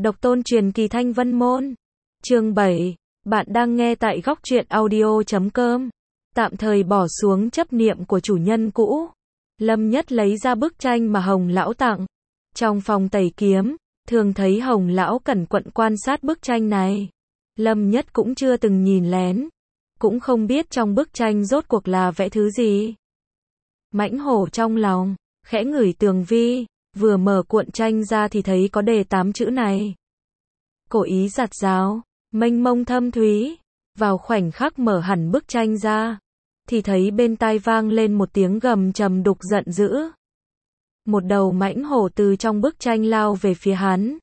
Độc tôn truyền kỳ Thanh Vân Môn. Chương 7. Bạn đang nghe tại góc truyện audio.com. Tạm thời bỏ xuống chấp niệm của chủ nhân cũ. Lâm Nhất lấy ra bức tranh mà Hồng Lão tặng. Trong phòng tẩy kiếm, thường thấy Hồng Lão cẩn quận quan sát bức tranh này. Lâm Nhất cũng chưa từng nhìn lén. Cũng không biết trong bức tranh rốt cuộc là vẽ thứ gì. Mãnh hổ trong lòng, khẽ ngửi tường vi, vừa mở cuộn tranh ra thì thấy có đề 8 chữ này. Cổ ý giặt rào, mênh mông thâm thúy. Vào khoảnh khắc mở hẳn bức tranh ra, thì thấy bên tai vang lên một tiếng gầm trầm đục giận dữ. Một đầu mãnh hổ từ trong bức tranh lao về phía hắn.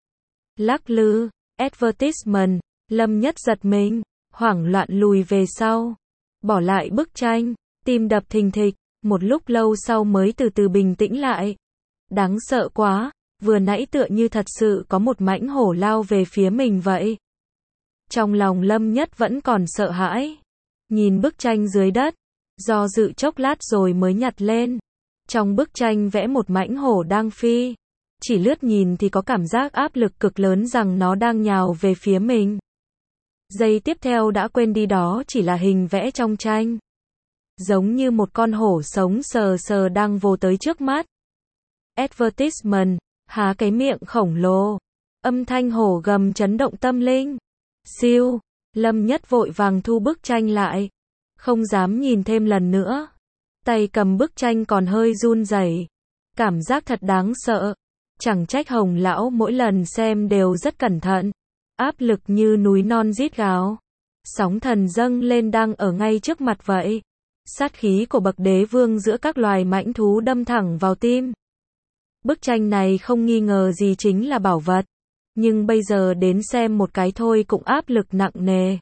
Lắc lư, advertisement, Lâm Nhất giật mình, hoảng loạn lùi về sau. Bỏ lại bức tranh, tim đập thình thịch, một lúc lâu sau mới từ từ bình tĩnh lại. Đáng sợ quá, vừa nãy tựa như thật sự có một mãnh hổ lao về phía mình vậy. Trong lòng Lâm Nhất vẫn còn sợ hãi. Nhìn bức tranh dưới đất, do dự chốc lát rồi mới nhặt lên. Trong bức tranh vẽ một mãnh hổ đang phi. Chỉ lướt nhìn thì có cảm giác áp lực cực lớn rằng nó đang nhào về phía mình. Giây tiếp theo đã quên đi đó chỉ là hình vẽ trong tranh. Giống như một con hổ sống sờ sờ đang vồ tới trước mắt. Advertisement, há cái miệng khổng lồ. Âm thanh hổ gầm chấn động tâm linh. Siêu, Lâm Nhất vội vàng thu bức tranh lại. Không dám nhìn thêm lần nữa. Tay cầm bức tranh còn hơi run rẩy. Cảm giác thật đáng sợ. Chẳng trách Hồng Lão mỗi lần xem đều rất cẩn thận. Áp lực như núi non rít gào. Sóng thần dâng lên đang ở ngay trước mặt vậy. Sát khí của bậc đế vương giữa các loài mãnh thú đâm thẳng vào tim. Bức tranh này không nghi ngờ gì chính là bảo vật. Nhưng bây giờ đến xem một cái thôi cũng áp lực nặng nề.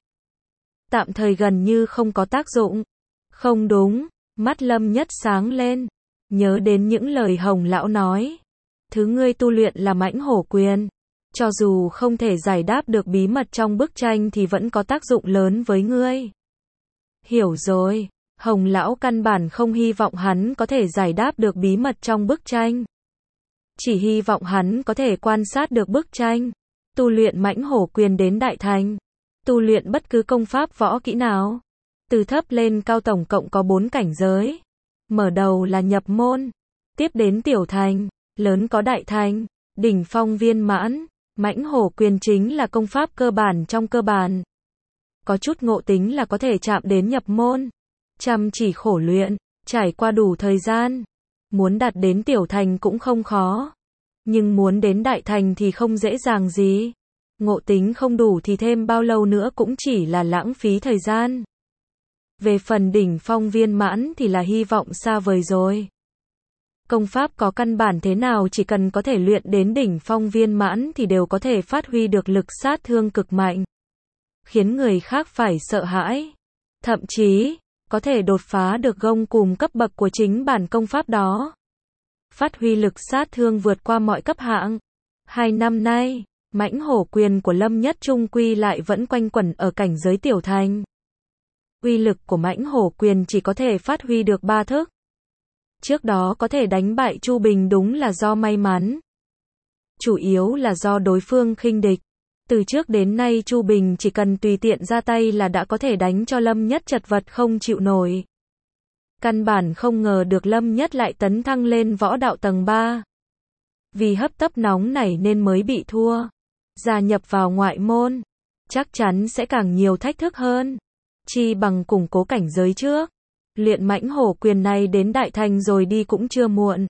Tạm thời gần như không có tác dụng. Không đúng, mắt Lâm Nhất sáng lên. Nhớ đến những lời Hồng Lão nói. Thứ ngươi tu luyện là mãnh hổ quyền. Cho dù không thể giải đáp được bí mật trong bức tranh thì vẫn có tác dụng lớn với ngươi. Hiểu rồi, Hồng Lão căn bản không hy vọng hắn có thể giải đáp được bí mật trong bức tranh. Chỉ hy vọng hắn có thể quan sát được bức tranh. Tu luyện mãnh hổ quyền đến đại thành. Tu luyện bất cứ công pháp võ kỹ nào. Từ thấp lên cao tổng cộng có 4 cảnh giới. Mở đầu là nhập môn. Tiếp đến tiểu thành. Lớn có đại thành. Đỉnh phong viên mãn. Mãnh hổ quyền chính là công pháp cơ bản trong cơ bản. Có chút ngộ tính là có thể chạm đến nhập môn. Chăm chỉ khổ luyện. Trải qua đủ thời gian. Muốn đạt đến tiểu thành cũng không khó. Nhưng muốn đến đại thành thì không dễ dàng gì. Ngộ tính không đủ thì thêm bao lâu nữa cũng chỉ là lãng phí thời gian. Về phần đỉnh phong viên mãn thì là hy vọng xa vời rồi. Công pháp có căn bản thế nào chỉ cần có thể luyện đến đỉnh phong viên mãn thì đều có thể phát huy được lực sát thương cực mạnh. Khiến người khác phải sợ hãi. Thậm chí, có thể đột phá được gông cùm cấp bậc của chính bản công pháp đó. Phát huy lực sát thương vượt qua mọi cấp hạng. 2 năm nay, mãnh hổ quyền của Lâm Nhất trung quy lại vẫn quanh quẩn ở cảnh giới tiểu thành. Uy lực của mãnh hổ quyền chỉ có thể phát huy được 3 thức. Trước đó có thể đánh bại Chu Bình đúng là do may mắn. Chủ yếu là do đối phương khinh địch. Từ trước đến nay Chu Bình chỉ cần tùy tiện ra tay là đã có thể đánh cho Lâm Nhất chật vật không chịu nổi. Căn bản không ngờ được Lâm Nhất lại tấn thăng lên võ đạo tầng 3. Vì hấp tấp nóng nảy nên mới bị thua. Gia nhập vào ngoại môn, chắc chắn sẽ càng nhiều thách thức hơn. Chi bằng củng cố cảnh giới trước. Luyện mãnh hổ quyền này đến đại thành rồi đi cũng chưa muộn.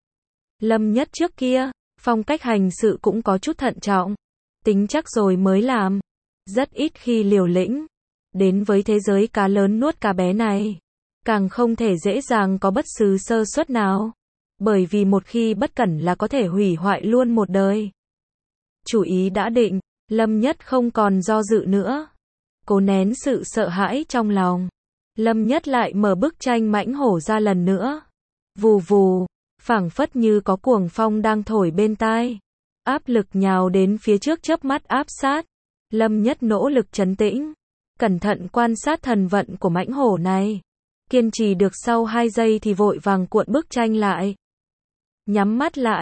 Lâm Nhất trước kia, phong cách hành sự cũng có chút thận trọng. Tính chắc rồi mới làm. Rất ít khi liều lĩnh. Đến với thế giới cá lớn nuốt cá bé này. Càng không thể dễ dàng có bất cứ sơ suất nào. Bởi vì một khi bất cẩn là có thể hủy hoại luôn một đời. Chủ ý đã định, Lâm Nhất không còn do dự nữa. Cố nén sự sợ hãi trong lòng. Lâm Nhất lại mở bức tranh mãnh hổ ra lần nữa. Vù vù, phảng phất như có cuồng phong đang thổi bên tai. Áp lực nhào đến phía trước chớp mắt áp sát. Lâm Nhất nỗ lực trấn tĩnh. Cẩn thận quan sát thần vận của mãnh hổ này. Kiên trì được sau 2 giây thì vội vàng cuộn bức tranh lại. Nhắm mắt lại,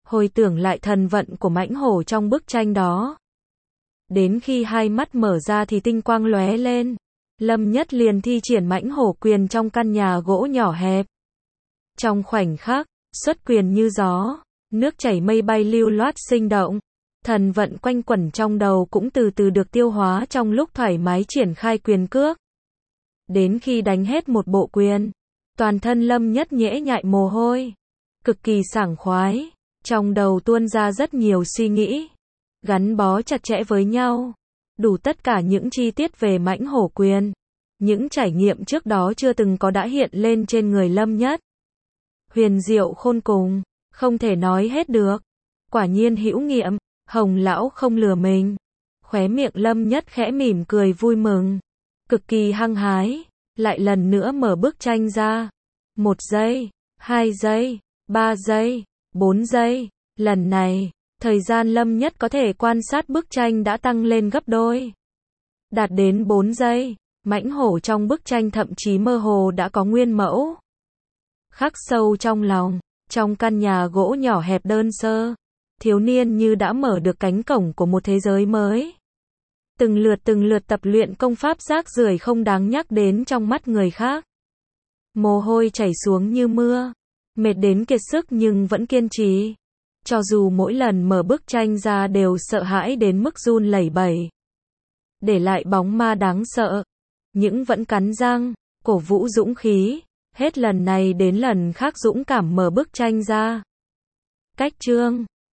hồi tưởng lại thần vận của mãnh hổ trong bức tranh đó. Đến khi hai mắt mở ra thì tinh quang lóe lên. Lâm Nhất liền thi triển mãnh hổ quyền trong căn nhà gỗ nhỏ hẹp. Trong khoảnh khắc, xuất quyền như gió, nước chảy mây bay lưu loát sinh động. Thần vận quanh quẩn trong đầu cũng từ từ được tiêu hóa trong lúc thoải mái triển khai quyền cước. Đến khi đánh hết một bộ quyền, toàn thân Lâm Nhất nhễ nhại mồ hôi, cực kỳ sảng khoái, trong đầu tuôn ra rất nhiều suy nghĩ, gắn bó chặt chẽ với nhau, đủ tất cả những chi tiết về mãnh hổ quyền, những trải nghiệm trước đó chưa từng có đã hiện lên trên người Lâm Nhất. Huyền diệu khôn cùng, không thể nói hết được. Quả nhiên hữu nghiệm, Hồng lão không lừa mình. Khóe miệng Lâm Nhất khẽ mỉm cười vui mừng, cực kỳ hăng hái, lại lần nữa mở bức tranh ra. 1 giây, 2 giây, 3 giây, 4 giây, lần này, thời gian Lâm Nhất có thể quan sát bức tranh đã tăng lên gấp đôi. Đạt đến 4 giây, mãnh hổ trong bức tranh thậm chí mơ hồ đã có nguyên mẫu. Khắc sâu trong lòng, trong căn nhà gỗ nhỏ hẹp đơn sơ, thiếu niên như đã mở được cánh cổng của một thế giới mới. Từng lượt tập luyện công pháp rác rưởi không đáng nhắc đến trong mắt người khác. Mồ hôi chảy xuống như mưa, mệt đến kiệt sức nhưng vẫn kiên trì. Cho dù mỗi lần mở bức tranh ra đều sợ hãi đến mức run lẩy bẩy, để lại bóng ma đáng sợ, nhưng vẫn cắn răng, cổ vũ dũng khí, hết lần này đến lần khác dũng cảm mở bức tranh ra. Cách chương